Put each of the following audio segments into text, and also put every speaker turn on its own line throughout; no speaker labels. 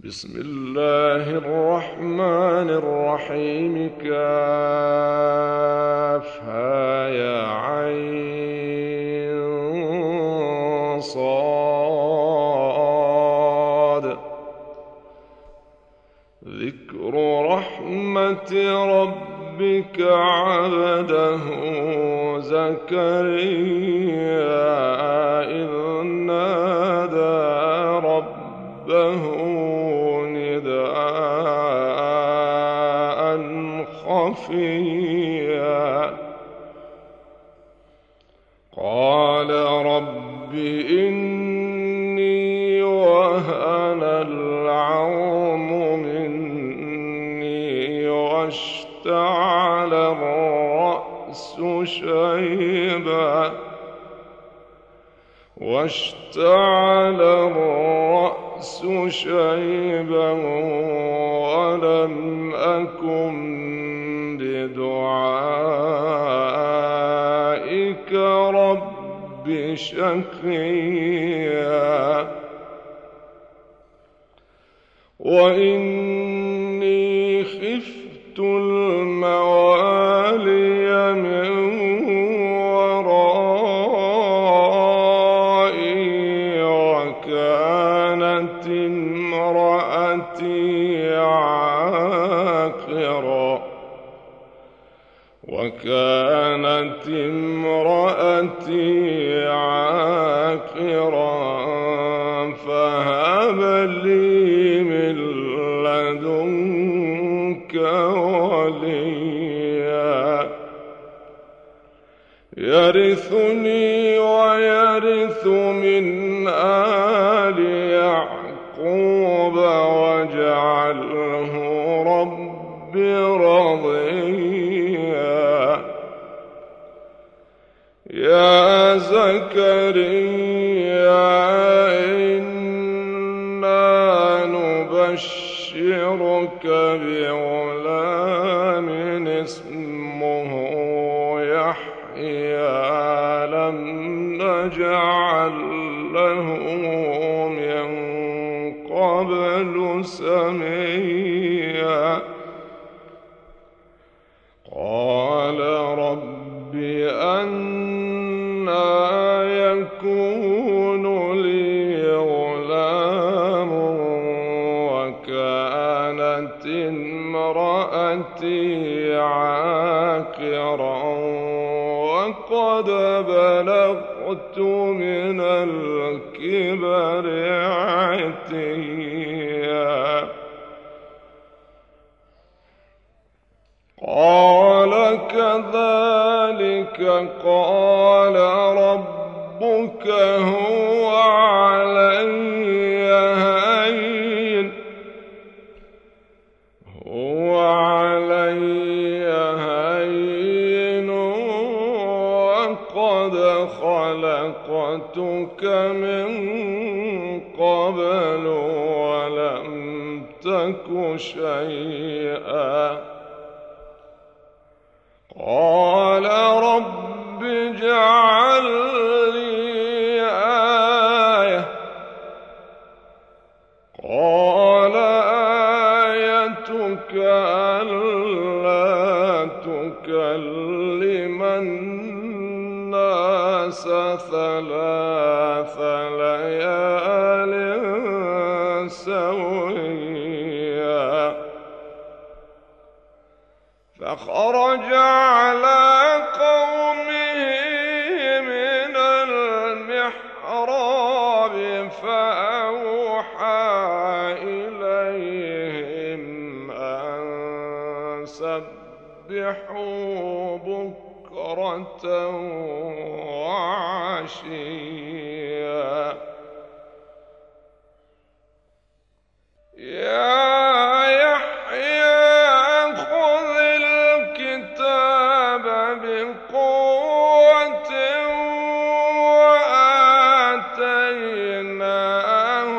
بسم الله الرحمن الرحيم. كافها يا عين صاد. ذكر رحمة ربك عبده زكريا إذ نادى ربه نداء خفيا قال رب إني وهن العظم مني واشتعل الرأس شيبا ولم أكن بدعائك رب شقيا وإني خفت الموالي من ورائي وكانت امرأتي عاقرا فهب لي من لدنك وليا يرثني ويرث من آل يعقوب واجعله رب رضيا. يا زكريا إنا نبشرك بغلام اسمه يحيى لم نجعل له من قبل سميا قال رب أنى يكون لي غلام وكانت امرأتي عاقرا وقد بلغت من الكبر عتيا قال كذلك قال ربك هو علي هين وقد خلقتك من قبل ولم تك شيئا قال رب اجعل لي آية قال آيتك ألا تكلم الناس 3 ليال سويا فخرج على قومه من المحراب فأوحى إليهم أن سبحوا بكرة وعشيا بقوة وآتيناه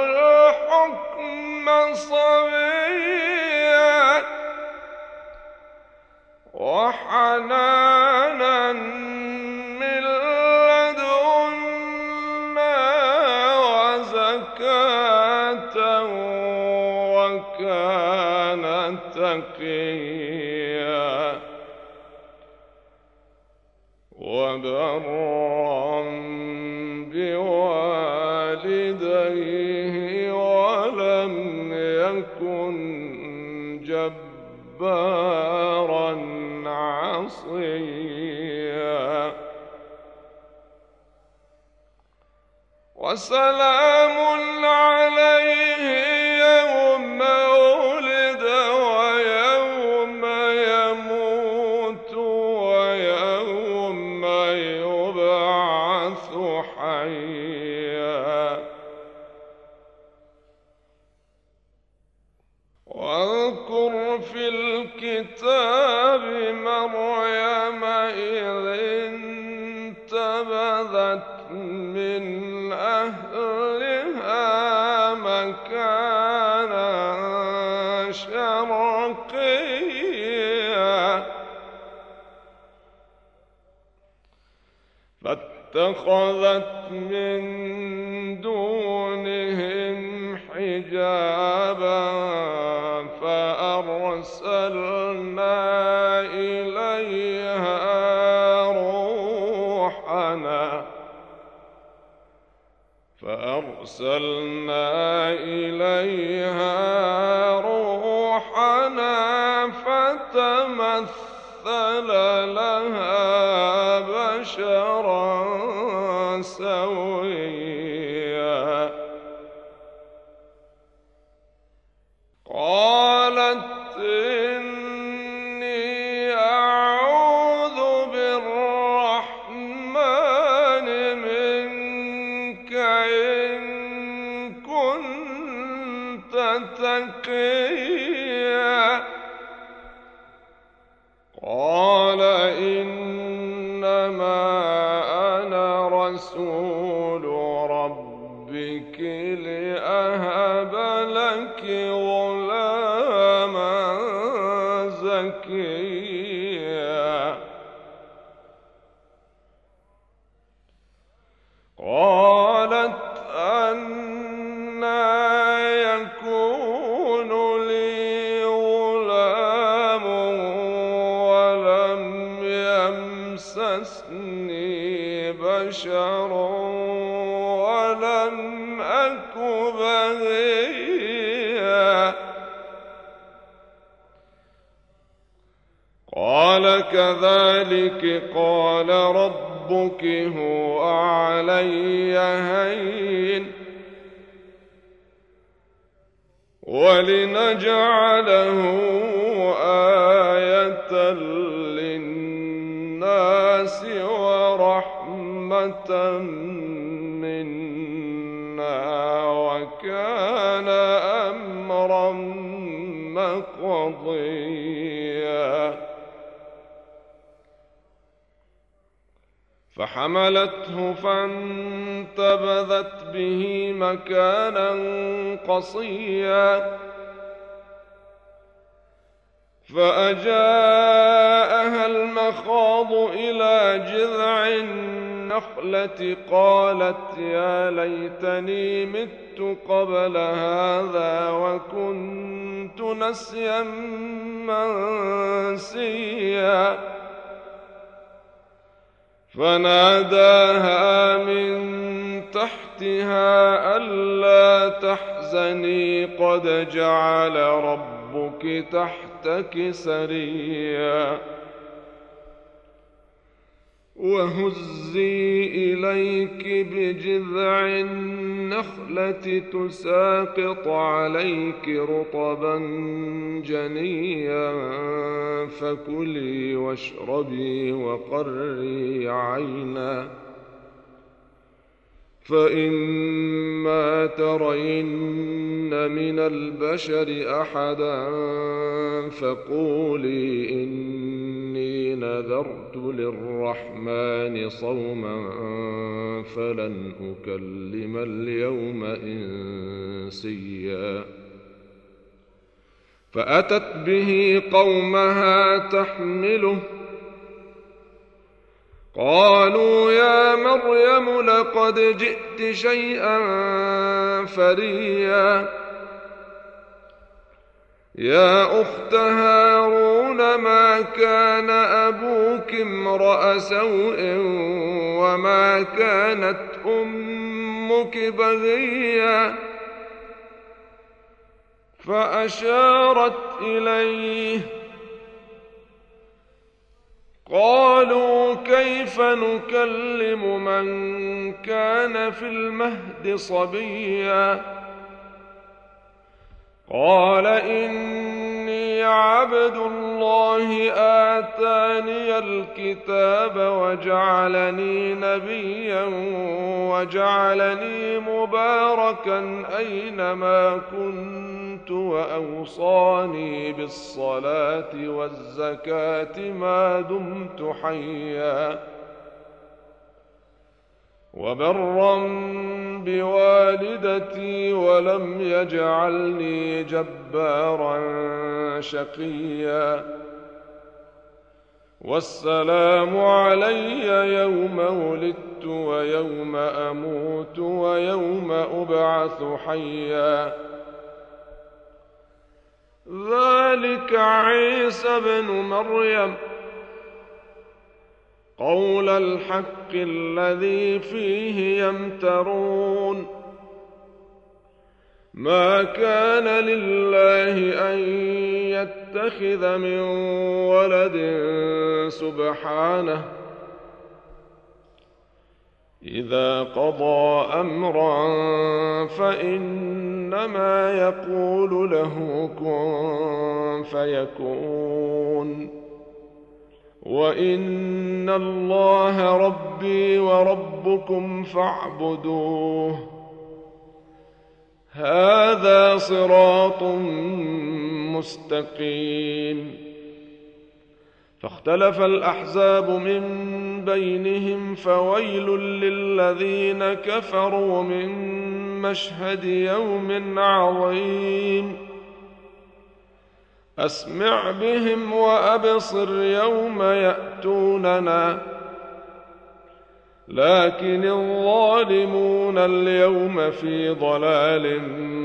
الحكم صبيا وحنانا من لدنا وزكاة وكان تقيا وبرا بوالديه ولم يكن جبارا عصيا وسلام عليه يوم ولد ويوم يموت ويوم يبعث حيا واذكر في الكتاب مريم إذ انتبذت من أهلها مكانا شرقيا فاتخذت من دونهم حجابا فأرسلنا إليها روحنا فتمثل لها بشرا سويا قالت إني أعوذ بالرحمن منك إن كنت تقيا قال إنما أنا رسول ربك لأهب لك غلاما زكيا قالت أنى يكون لي غلام ولم يمسسني بشر ولم أك بغيا قال كذلك قال ربك هو علي هين ولنجعله آية للناس ورحمة منا وكان أمرا مقضيا فحملته فانتبذت به مكانا قصيا فأجاءها المخاض إلى جذع النخلة قالت يا ليتني مت قبل هذا وكنت نسيا منسيا فناداها من تحتها ألا تحزني قد جعل ربك تحتك سريا وهزي إليك بجذع النخلة تساقط عليك رطبا جنيا فكلي واشربي وقري عينا فإما ترين من البشر أحدا فقولي إني نذرت للرحمن صوما فلن أكلم اليوم إنسيا فأتت به قومها تحمله قالوا يا مريم لقد جئت شيئا فريا يا أخت هارون ما كان أبوك امرأ سوء وما كانت أمك بغيا فأشارت إليه قالوا كيف نكلم من كان في المهد صبيا قال إني عبد الله آتاني الكتاب وجعلني نبيا وجعلني مباركا أينما كنت وأوصاني بالصلاة والزكاة ما دمت حيا وبرا بوالدتي ولم يجعلني جبارا شقيا والسلام علي يوم ولدت ويوم أموت ويوم أبعث حيا ذلك عيسى بن مريم قول الحق الذي فيه يمترون ما كان لله أن يتخذ من ولد سبحانه إذا قضى أمرا فإنما يقول له كن فيكون وإن الله ربي وربكم فاعبدوه هذا صراط مستقيم فاختلف الأحزاب من بينهم فويل للذين كفروا من مشهد يوم عظيم أسمع بهم وأبصر يوم يأتوننا لكن الظالمون اليوم في ضلال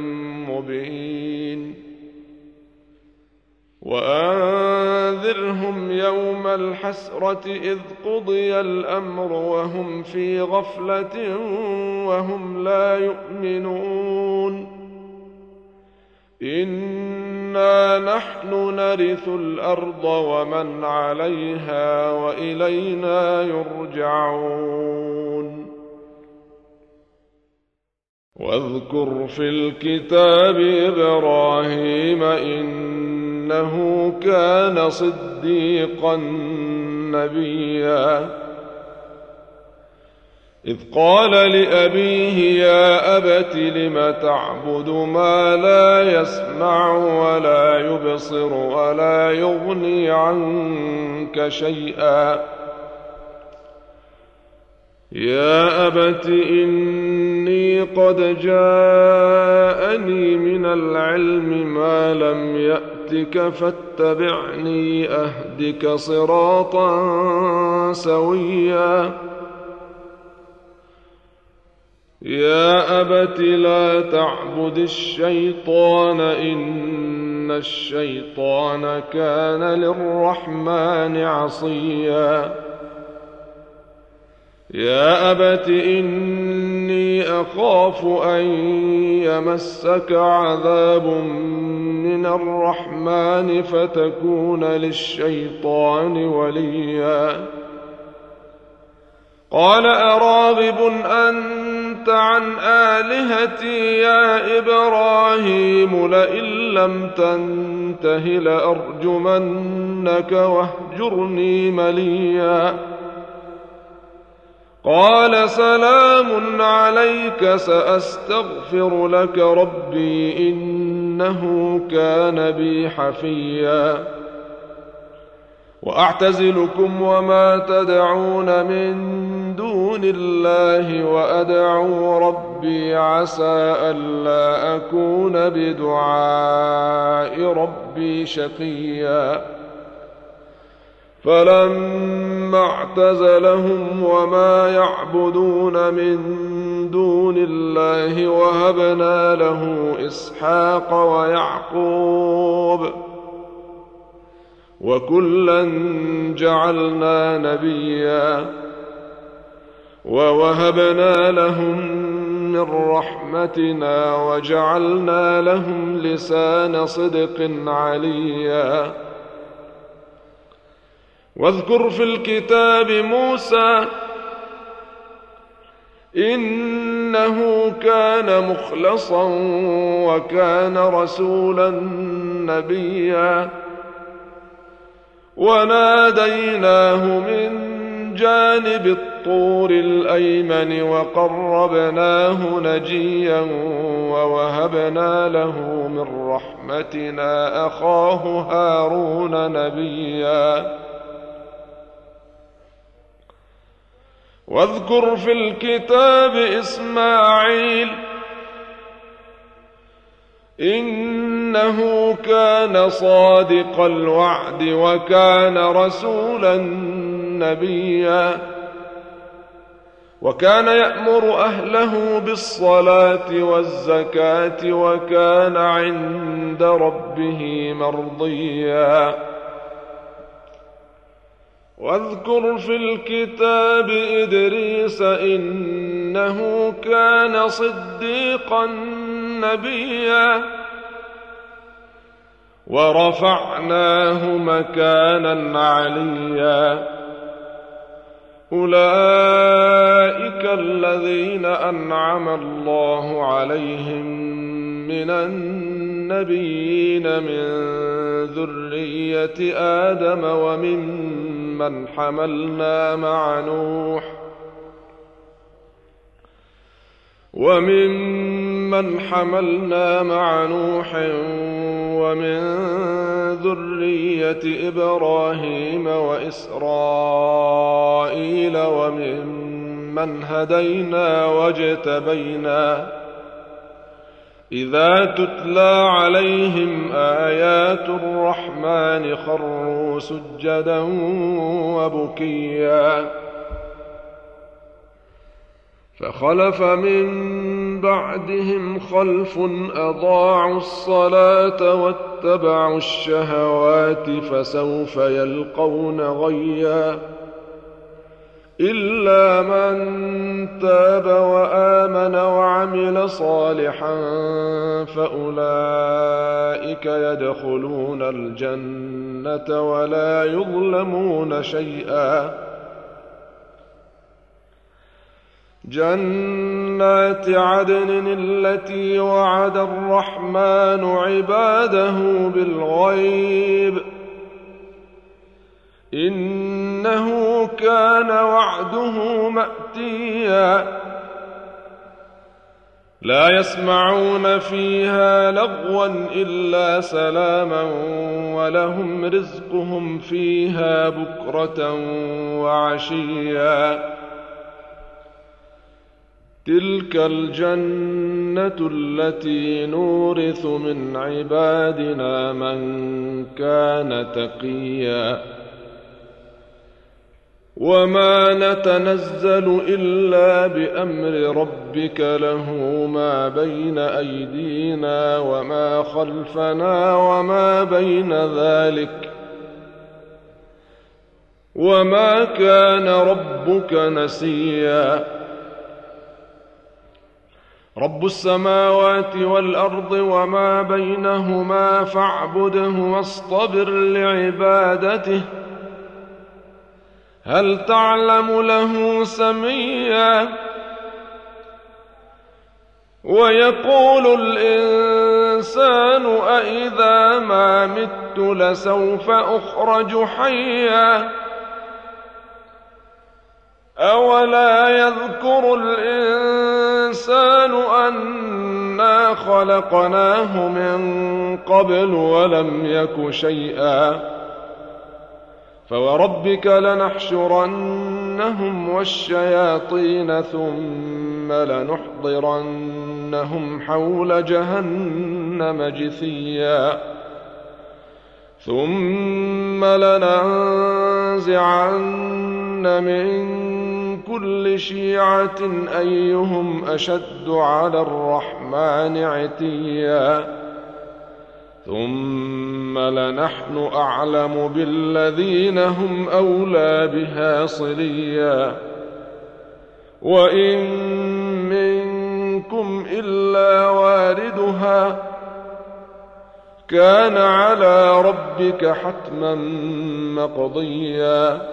مبين وأنذرهم يوم الحسرة إذ قضي الأمر وهم في غفلة وهم لا يؤمنون إنا نحن نرث الأرض ومن عليها وإلينا يرجعون واذكر في الكتاب إبراهيم إنه كان صديقا نبيا إذ قال لأبيه يا أبت لم تعبد ما لا يسمع ولا يبصر ولا يغني عنك شيئا يا أبت إني قد جاءني من العلم ما لم يأتك فاتبعني أهدك صراطا سويا يا أبت لا تعبد الشيطان إن الشيطان كان للرحمن عصيا يا أبت إني أخاف أن يمسك عذاب من الرحمن فتكون للشيطان وليا قال أراغب أنت عن آلهتي يا إبراهيم لئن لم تنته لأرجمنك واهجرني مليا قال سلام عليك سأستغفر لك ربي إنه كان بي حفيا وأعتزلكم وما تدعون من دون الله وأدعو ربي عسى ألا أكون بدعاء ربي شقيا فلما اعتزلهم وما يعبدون من دون الله وهبنا له إسحاق ويعقوب وكلا جعلنا نبيا ووهبنا لهم من رحمتنا وجعلنا لهم لسان صدق عليا. واذكر في الكتاب موسى إنه كان مخلصا وكان رسولا نبيا وناديناه من جانب الطور الأيمن وقربناه نجيا ووهبنا له من رحمتنا أخاه هارون نبيا. واذكر في الكتاب إسماعيل إنه كان صادق الوعد وكان رسولا نبيا وكان يأمر أهله بالصلاة والزكاة وكان عند ربه مرضيا. واذكر في الكتاب إدريس إنه كان صديقا نبيا ورفعناه مكانا عليا. أولئك الذين أنعم الله عليهم من النبيين من ذرية آدم وممن حملنا مع نوح ومن ذرية إبراهيم وإسرائيل وممن هدينا واجتبينا إذا تتلى عليهم آيات الرحمن خروا سجدا وبكيا. فخلف من بعدهم خلف أضاعوا الصلاة واتبعوا الشهوات فسوف يلقون غيا إلا من تاب وآمن وعمل صالحا فأولئك يدخلون الجنة ولا يظلمون شيئا. جنات عدن التي وعد الرحمن عباده بالغيب إنه كان وعده مأتيا. لا يسمعون فيها لغوا إلا سلاما ولهم رزقهم فيها بكرة وعشيا. تلك الجنة التي نورث من عبادنا من كان تقيا. وما نتنزل إلا بأمر ربك له ما بين أيدينا وما خلفنا وما بين ذلك وما كان ربك نسيا. رب السماوات والأرض وما بينهما فاعبده واصطبر لعبادته هل تعلم له سميا. ويقول الإنسان أإذا ما مت لسوف أخرج حيا أولا يذكر الإنسان أنا خلقناه من قبل ولم يك شيئا. فوربك لنحشرنهم والشياطين ثم لنحضرنهم حول جهنم جثيا ثم لننزعن من كل كل شيعة أيهم أشد على الرحمن عتيا ثم لنحن أعلم بالذين هم أولى بها صليا وإن منكم إلا واردها كان على ربك حتما مقضيا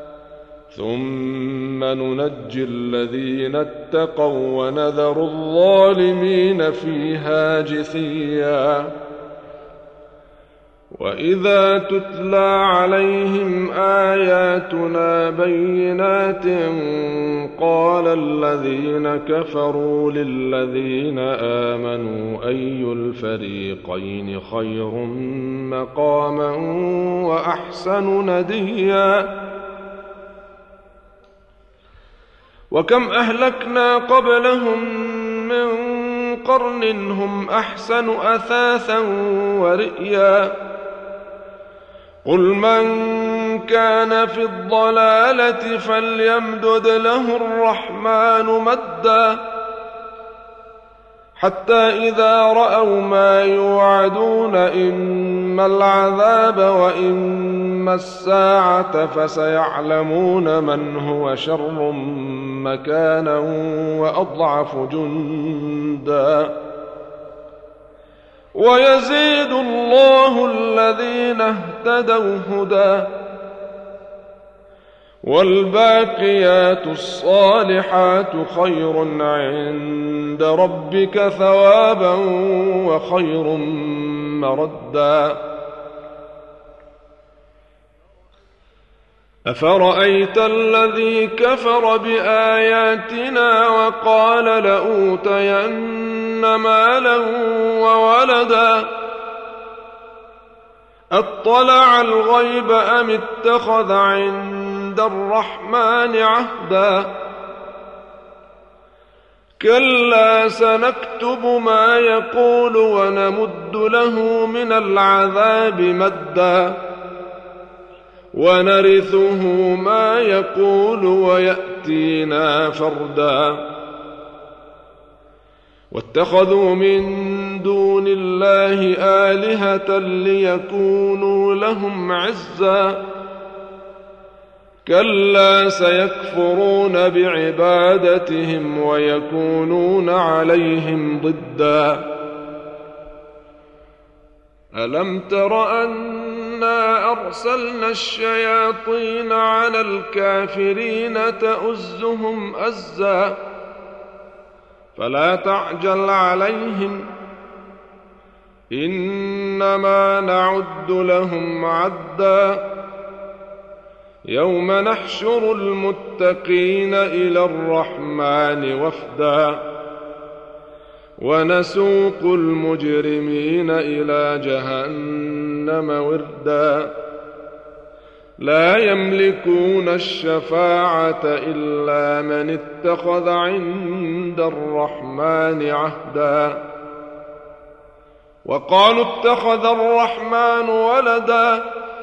ثم ننجي الذين اتقوا ونذر الظالمين فيها جثيا وإذا تتلى عليهم آياتنا بينات قال الذين كفروا للذين آمنوا أي الفريقين خير مقاما وأحسن نديا وكم أهلكنا قبلهم من قرن هم أحسن أثاثا ورئيا قل من كان في الضلالة فليمدد له الرحمن مدا حتى إذا رأوا ما يوعدون إما العذاب وإما الساعة فسيعلمون من هو شر مكانا وأضعف جندا ويزيد الله الذين اهتدوا هدى والباقيات الصالحات خير عند ربك ثوابا وخير مردا أفرأيت الذي كفر بآياتنا وقال لأوتين مالا وولدا أطلع الغيب أم اتخذ عند الرحمن عهدا كلا سنكتب ما يقول ونمد له من العذاب مدا ونرثه ما يقول ويأتينا فردا واتخذوا من دون الله آلهة ليكونوا لهم عزا كلا سيكفرون بعبادتهم ويكونون عليهم ضدا ألم تر أنا أرسلنا الشياطين على الكافرين تؤزهم أزا فلا تعجل عليهم إنما نعد لهم عدا يوم نحشر المتقين إلى الرحمن وفدا ونسوق المجرمين إلى جهنم وردا لا يملكون الشفاعة إلا من اتخذ عند الرحمن عهدا وقالوا اتخذ الرحمن ولدا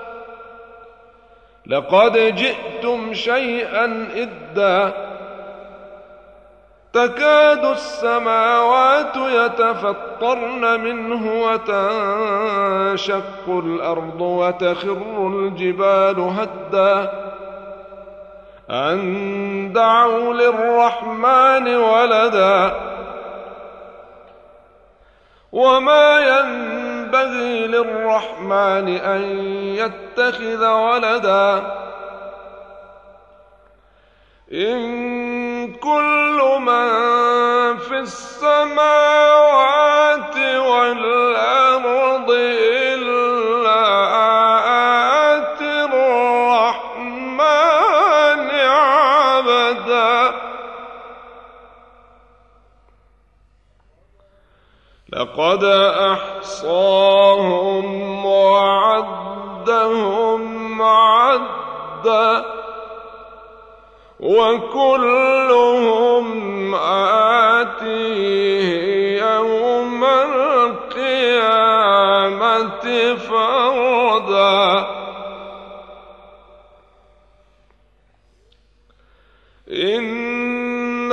لقد جئتم شيئا إدا تكاد السماوات يتفطرن منه وتنشق الأرض وتخر الجبال هدا أن دعوا للرحمن ولدا وما ينبغي للرحمن أن يتخذ ولدا إن كل من في السماوات والأرض إلا آتي الرحمن عبدا لقد أحصاهم وعدهم عدا وكلهم آتيه يوم القيامة فردا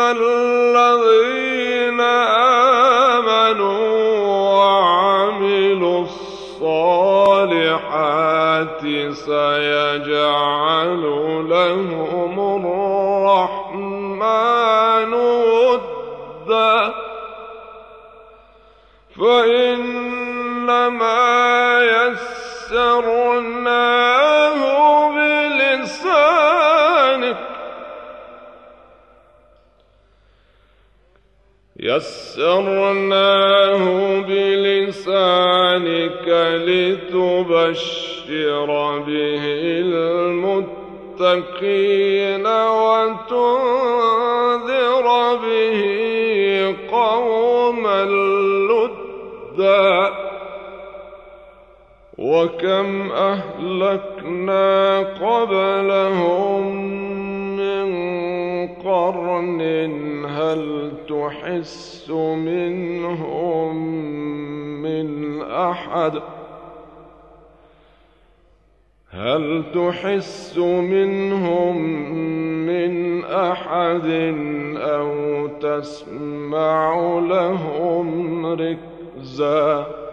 الذين آمنوا وعملوا الصالحات سيجعل لهم الرحمن ودا فإنما يسرناه بلسانك لتبشر به المتقين وتنذر به قوما لدا وكم أهلكنا قبلهم من قرن هل تحس منهم من أحد أو تسمع لهم ركزا